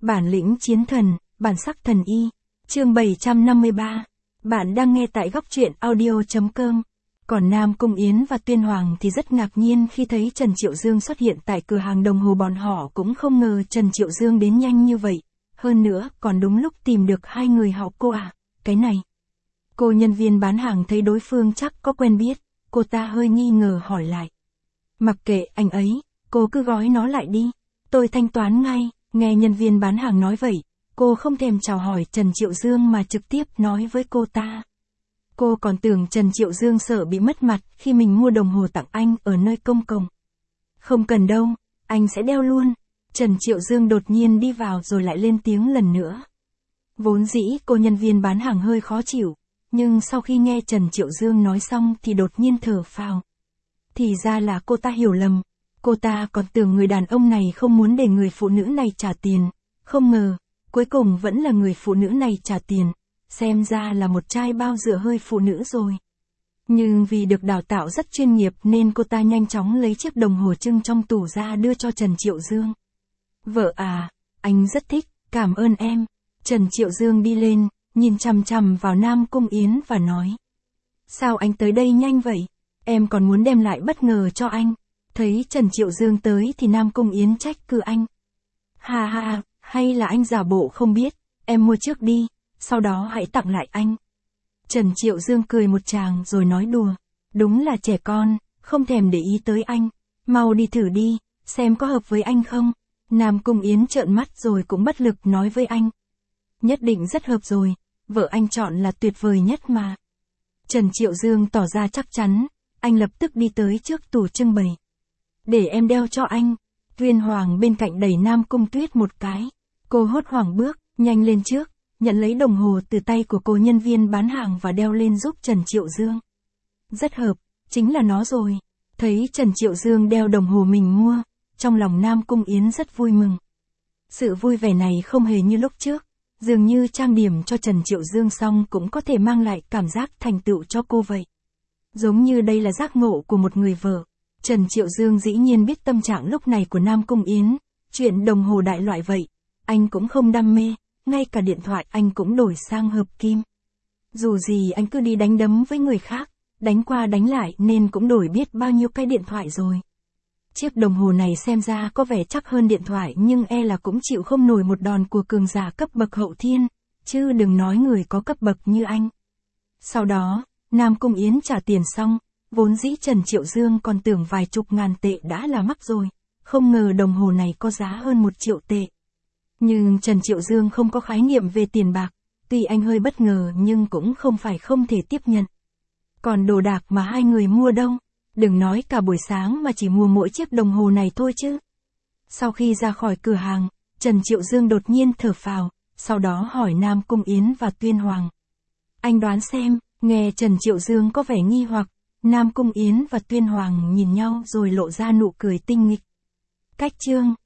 Bản lĩnh chiến thần, bản sắc thần y. Chương 753. Bạn đang nghe tại góc truyện audio.com. Còn Nam Cung Yến và Tuyên Hoàng thì rất ngạc nhiên khi thấy Trần Triệu Dương xuất hiện tại cửa hàng đồng hồ, bọn họ cũng không ngờ Trần Triệu Dương đến nhanh như vậy. Hơn nữa, còn đúng lúc tìm được hai người họ. Cô à, cái này. Cô nhân viên bán hàng thấy đối phương chắc có quen biết, cô ta hơi nghi ngờ hỏi lại. Mặc kệ anh ấy, cô cứ gói nó lại đi, tôi thanh toán ngay. Nghe nhân viên bán hàng nói vậy, cô không thèm chào hỏi Trần Triệu Dương mà trực tiếp nói với cô ta. Cô còn tưởng Trần Triệu Dương sợ bị mất mặt khi mình mua đồng hồ tặng anh ở nơi công cộng. Không cần đâu, anh sẽ đeo luôn. Trần Triệu Dương đột nhiên đi vào rồi lại lên tiếng lần nữa. Vốn dĩ cô nhân viên bán hàng hơi khó chịu, nhưng sau khi nghe Trần Triệu Dương nói xong thì đột nhiên thở phào. Thì ra là cô ta hiểu lầm. Cô ta còn tưởng người đàn ông này không muốn để người phụ nữ này trả tiền, không ngờ, cuối cùng vẫn là người phụ nữ này trả tiền, xem ra là một chai bao rửa hơi phụ nữ rồi. Nhưng vì được đào tạo rất chuyên nghiệp nên cô ta nhanh chóng lấy chiếc đồng hồ trưng trong tủ ra đưa cho Trần Triệu Dương. Vợ à, anh rất thích, cảm ơn em. Trần Triệu Dương đi lên, nhìn chằm chằm vào Nam Cung Yến và nói. Sao anh tới đây nhanh vậy? Em còn muốn đem lại bất ngờ cho anh. Thấy Trần Triệu Dương tới thì Nam Cung Yến trách cứ anh. Ha ha, hay là anh giả bộ không biết, em mua trước đi, sau đó hãy tặng lại anh. Trần Triệu Dương cười một tràng rồi nói đùa. Đúng là trẻ con, không thèm để ý tới anh. Mau đi thử đi, xem có hợp với anh không. Nam Cung Yến trợn mắt rồi cũng bất lực nói với anh. Nhất định rất hợp rồi, vợ anh chọn là tuyệt vời nhất mà. Trần Triệu Dương tỏ ra chắc chắn, anh lập tức đi tới trước tủ trưng bày. Để em đeo cho anh. Tuyên Hoàng bên cạnh đẩy Nam Cung Tuyết một cái. Cô hốt hoảng bước, nhanh lên trước, nhận lấy đồng hồ từ tay của cô nhân viên bán hàng và đeo lên giúp Trần Triệu Dương. Rất hợp, chính là nó rồi. Thấy Trần Triệu Dương đeo đồng hồ mình mua, trong lòng Nam Cung Yến rất vui mừng. Sự vui vẻ này không hề như lúc trước, dường như trang điểm cho Trần Triệu Dương xong cũng có thể mang lại cảm giác thành tựu cho cô vậy. Giống như đây là giác ngộ của một người vợ. Trần Triệu Dương dĩ nhiên biết tâm trạng lúc này của Nam Cung Yến, chuyện đồng hồ đại loại vậy, anh cũng không đam mê, ngay cả điện thoại anh cũng đổi sang hợp kim. Dù gì anh cứ đi đánh đấm với người khác, đánh qua đánh lại nên cũng đổi biết bao nhiêu cái điện thoại rồi. Chiếc đồng hồ này xem ra có vẻ chắc hơn điện thoại nhưng e là cũng chịu không nổi một đòn của cường giả cấp bậc hậu thiên, chứ đừng nói người có cấp bậc như anh. Sau đó, Nam Cung Yến trả tiền xong. Vốn dĩ Trần Triệu Dương còn tưởng vài chục ngàn tệ đã là mắc rồi, không ngờ đồng hồ này có giá hơn 1 triệu tệ. Nhưng Trần Triệu Dương không có khái niệm về tiền bạc, tuy anh hơi bất ngờ nhưng cũng không phải không thể tiếp nhận. Còn đồ đạc mà hai người mua đâu, đừng nói cả buổi sáng mà chỉ mua mỗi chiếc đồng hồ này thôi chứ. Sau khi ra khỏi cửa hàng, Trần Triệu Dương đột nhiên thở phào, sau đó hỏi Nam Cung Yến và Tuyên Hoàng. Anh đoán xem, nghe Trần Triệu Dương có vẻ nghi hoặc. Nam Cung Yến và Tuyên Hoàng nhìn nhau rồi lộ ra nụ cười tinh nghịch. Cách chương